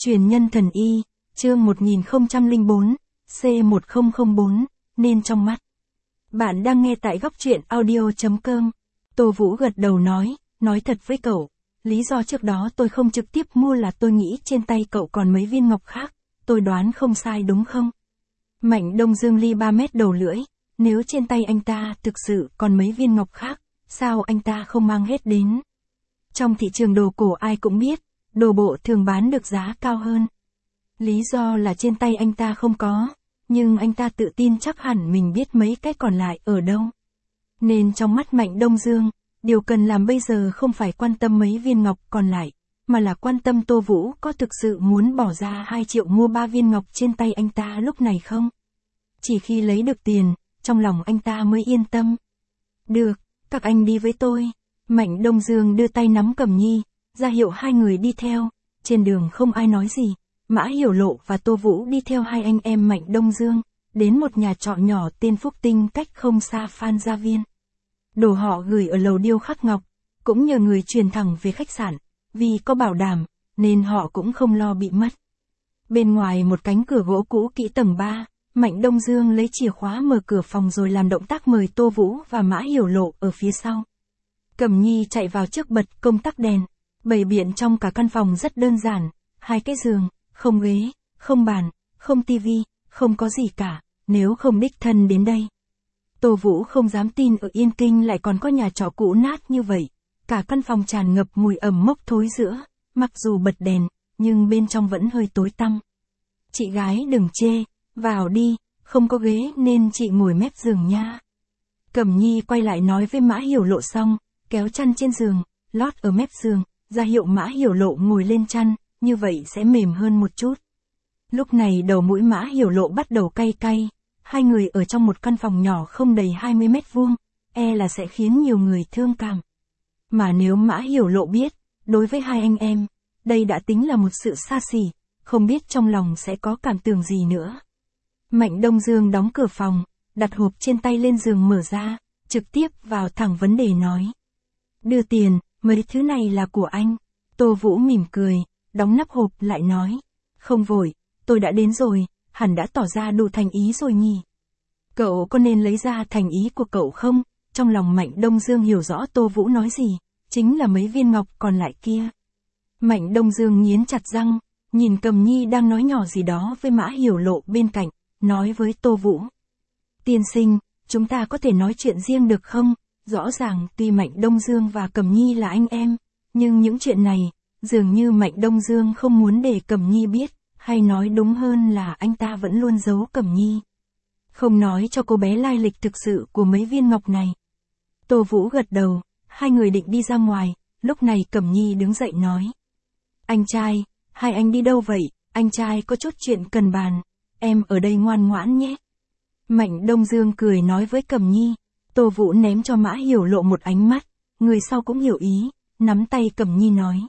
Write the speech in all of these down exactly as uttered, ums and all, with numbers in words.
Truyền nhân thần y, chương một nghìn không trăm lẻ bốn, C một không không bốn, nên trong mắt. Bạn đang nghe tại góc truyện audio.com. Tô Vũ gật đầu nói, nói thật với cậu. Lý do trước đó tôi không trực tiếp mua là tôi nghĩ trên tay cậu còn mấy viên ngọc khác, tôi đoán không sai đúng không? Mạnh Đông Dương li ba mét đầu lưỡi, nếu trên tay anh ta thực sự còn mấy viên ngọc khác, sao anh ta không mang hết đến? Trong thị trường đồ cổ ai cũng biết, đồ bộ thường bán được giá cao hơn. Lý do là trên tay anh ta không có, nhưng anh ta tự tin chắc hẳn mình biết mấy cái còn lại ở đâu. Nên trong mắt Mạnh Đông Dương, điều cần làm bây giờ không phải quan tâm mấy viên ngọc còn lại, mà là quan tâm Tô Vũ có thực sự muốn bỏ ra hai triệu mua ba viên ngọc trên tay anh ta lúc này không? Chỉ khi lấy được tiền, trong lòng anh ta mới yên tâm. Được, các anh đi với tôi. Mạnh Đông Dương đưa tay nắm Cẩm Nhi, ra hiệu hai người đi theo. Trên đường không ai nói gì, Mã Hiểu Lộ và Tô Vũ đi theo hai anh em Mạnh Đông Dương, đến một nhà trọ nhỏ tên Phúc Tinh cách không xa Phan Gia Viên. Đồ họ gửi ở lầu điêu khắc ngọc, cũng nhờ người truyền thẳng về khách sạn, vì có bảo đảm, nên họ cũng không lo bị mất. Bên ngoài một cánh cửa gỗ cũ kỹ tầng ba, Mạnh Đông Dương lấy chìa khóa mở cửa phòng rồi làm động tác mời Tô Vũ và Mã Hiểu Lộ ở phía sau. Cẩm Nhi chạy vào trước bật công tắc đèn, bày biện trong cả căn phòng rất đơn giản, hai cái giường, không ghế, không bàn, không tivi, không có gì cả, nếu không đích thân đến đây. Tô Vũ không dám tin ở Yên Kinh lại còn có nhà trọ cũ nát như vậy, cả căn phòng tràn ngập mùi ẩm mốc thối rữa, mặc dù bật đèn, nhưng bên trong vẫn hơi tối tăm. Chị gái đừng chê, vào đi, không có ghế nên chị ngồi mép giường nha. Cẩm Nhi quay lại nói với Mã Hiểu Lộ xong, kéo chăn trên giường, lót ở mép giường, ra hiệu Mã Hiểu Lộ ngồi lên chăn, như vậy sẽ mềm hơn một chút. Lúc này đầu mũi Mã Hiểu Lộ bắt đầu cay cay, hai người ở trong một căn phòng nhỏ không đầy hai mươi mét vuông, e là sẽ khiến nhiều người thương cảm. Mà nếu Mã Hiểu Lộ biết, đối với hai anh em, đây đã tính là một sự xa xỉ, không biết trong lòng sẽ có cảm tưởng gì nữa. Mạnh Đông Dương đóng cửa phòng, đặt hộp trên tay lên giường mở ra, trực tiếp vào thẳng vấn đề nói. Đưa tiền, mấy thứ này là của anh. Tô Vũ mỉm cười, đóng nắp hộp lại nói. Không vội, tôi đã đến rồi, hẳn đã tỏ ra đủ thành ý rồi nhỉ. Cậu có nên lấy ra thành ý của cậu không? Trong lòng Mạnh Đông Dương hiểu rõ Tô Vũ nói gì, chính là mấy viên ngọc còn lại kia. Mạnh Đông Dương nghiến chặt răng, nhìn Cẩm Nhi đang nói nhỏ gì đó với Mã Hiểu Lộ bên cạnh, nói với Tô Vũ. Tiên sinh, chúng ta có thể nói chuyện riêng được không? Rõ ràng tuy Mạnh Đông Dương và Cẩm Nhi là anh em, nhưng những chuyện này, dường như Mạnh Đông Dương không muốn để Cẩm Nhi biết, hay nói đúng hơn là anh ta vẫn luôn giấu Cẩm Nhi. Không nói cho cô bé lai lịch thực sự của mấy viên ngọc này. Tô Vũ gật đầu, hai người định đi ra ngoài, lúc này Cẩm Nhi đứng dậy nói. Anh trai, hai anh đi đâu vậy? Anh trai có chút chuyện cần bàn, em ở đây ngoan ngoãn nhé. Mạnh Đông Dương cười nói với Cẩm Nhi. Tô Vũ ném cho Mã Hiểu Lộ một ánh mắt, người sau cũng hiểu ý, nắm tay Cẩm Nhi nói.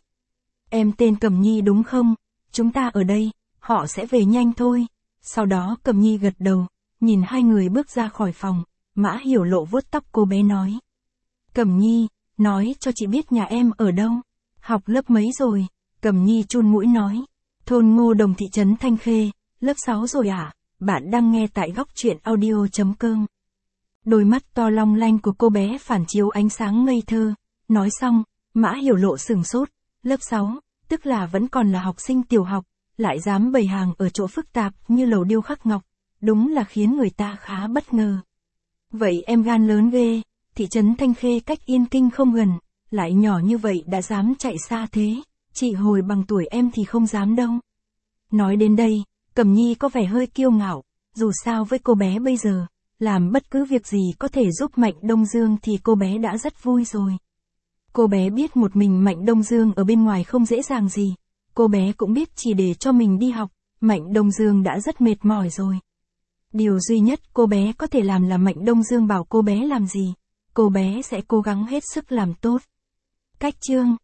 Em tên Cẩm Nhi đúng không? Chúng ta ở đây, họ sẽ về nhanh thôi. Sau đó Cẩm Nhi gật đầu, nhìn hai người bước ra khỏi phòng, Mã Hiểu Lộ vuốt tóc cô bé nói. Cẩm Nhi, nói cho chị biết nhà em ở đâu. Học lớp mấy rồi? Cẩm Nhi chun mũi nói. Thôn Ngô Đồng thị trấn Thanh Khê, lớp sáu rồi à? Bạn đang nghe tại góc truyện audio.com. Đôi mắt to long lanh của cô bé phản chiếu ánh sáng ngây thơ. Nói xong, Mã Hiểu Lộ sửng sốt. Lớp sáu, tức là vẫn còn là học sinh tiểu học, lại dám bày hàng ở chỗ phức tạp như lầu điêu khắc ngọc. Đúng là khiến người ta khá bất ngờ. Vậy em gan lớn ghê, thị trấn Thanh Khê cách Yên Kinh không gần, lại nhỏ như vậy đã dám chạy xa thế. Chị hồi bằng tuổi em thì không dám đâu. Nói đến đây, Cẩm Nhi có vẻ hơi kiêu ngạo, dù sao với cô bé bây giờ, làm bất cứ việc gì có thể giúp Mạnh Đông Dương thì cô bé đã rất vui rồi. Cô bé biết một mình Mạnh Đông Dương ở bên ngoài không dễ dàng gì, cô bé cũng biết chỉ để cho mình đi học, Mạnh Đông Dương đã rất mệt mỏi rồi. Điều duy nhất cô bé có thể làm là Mạnh Đông Dương bảo cô bé làm gì, cô bé sẽ cố gắng hết sức làm tốt. Cách chương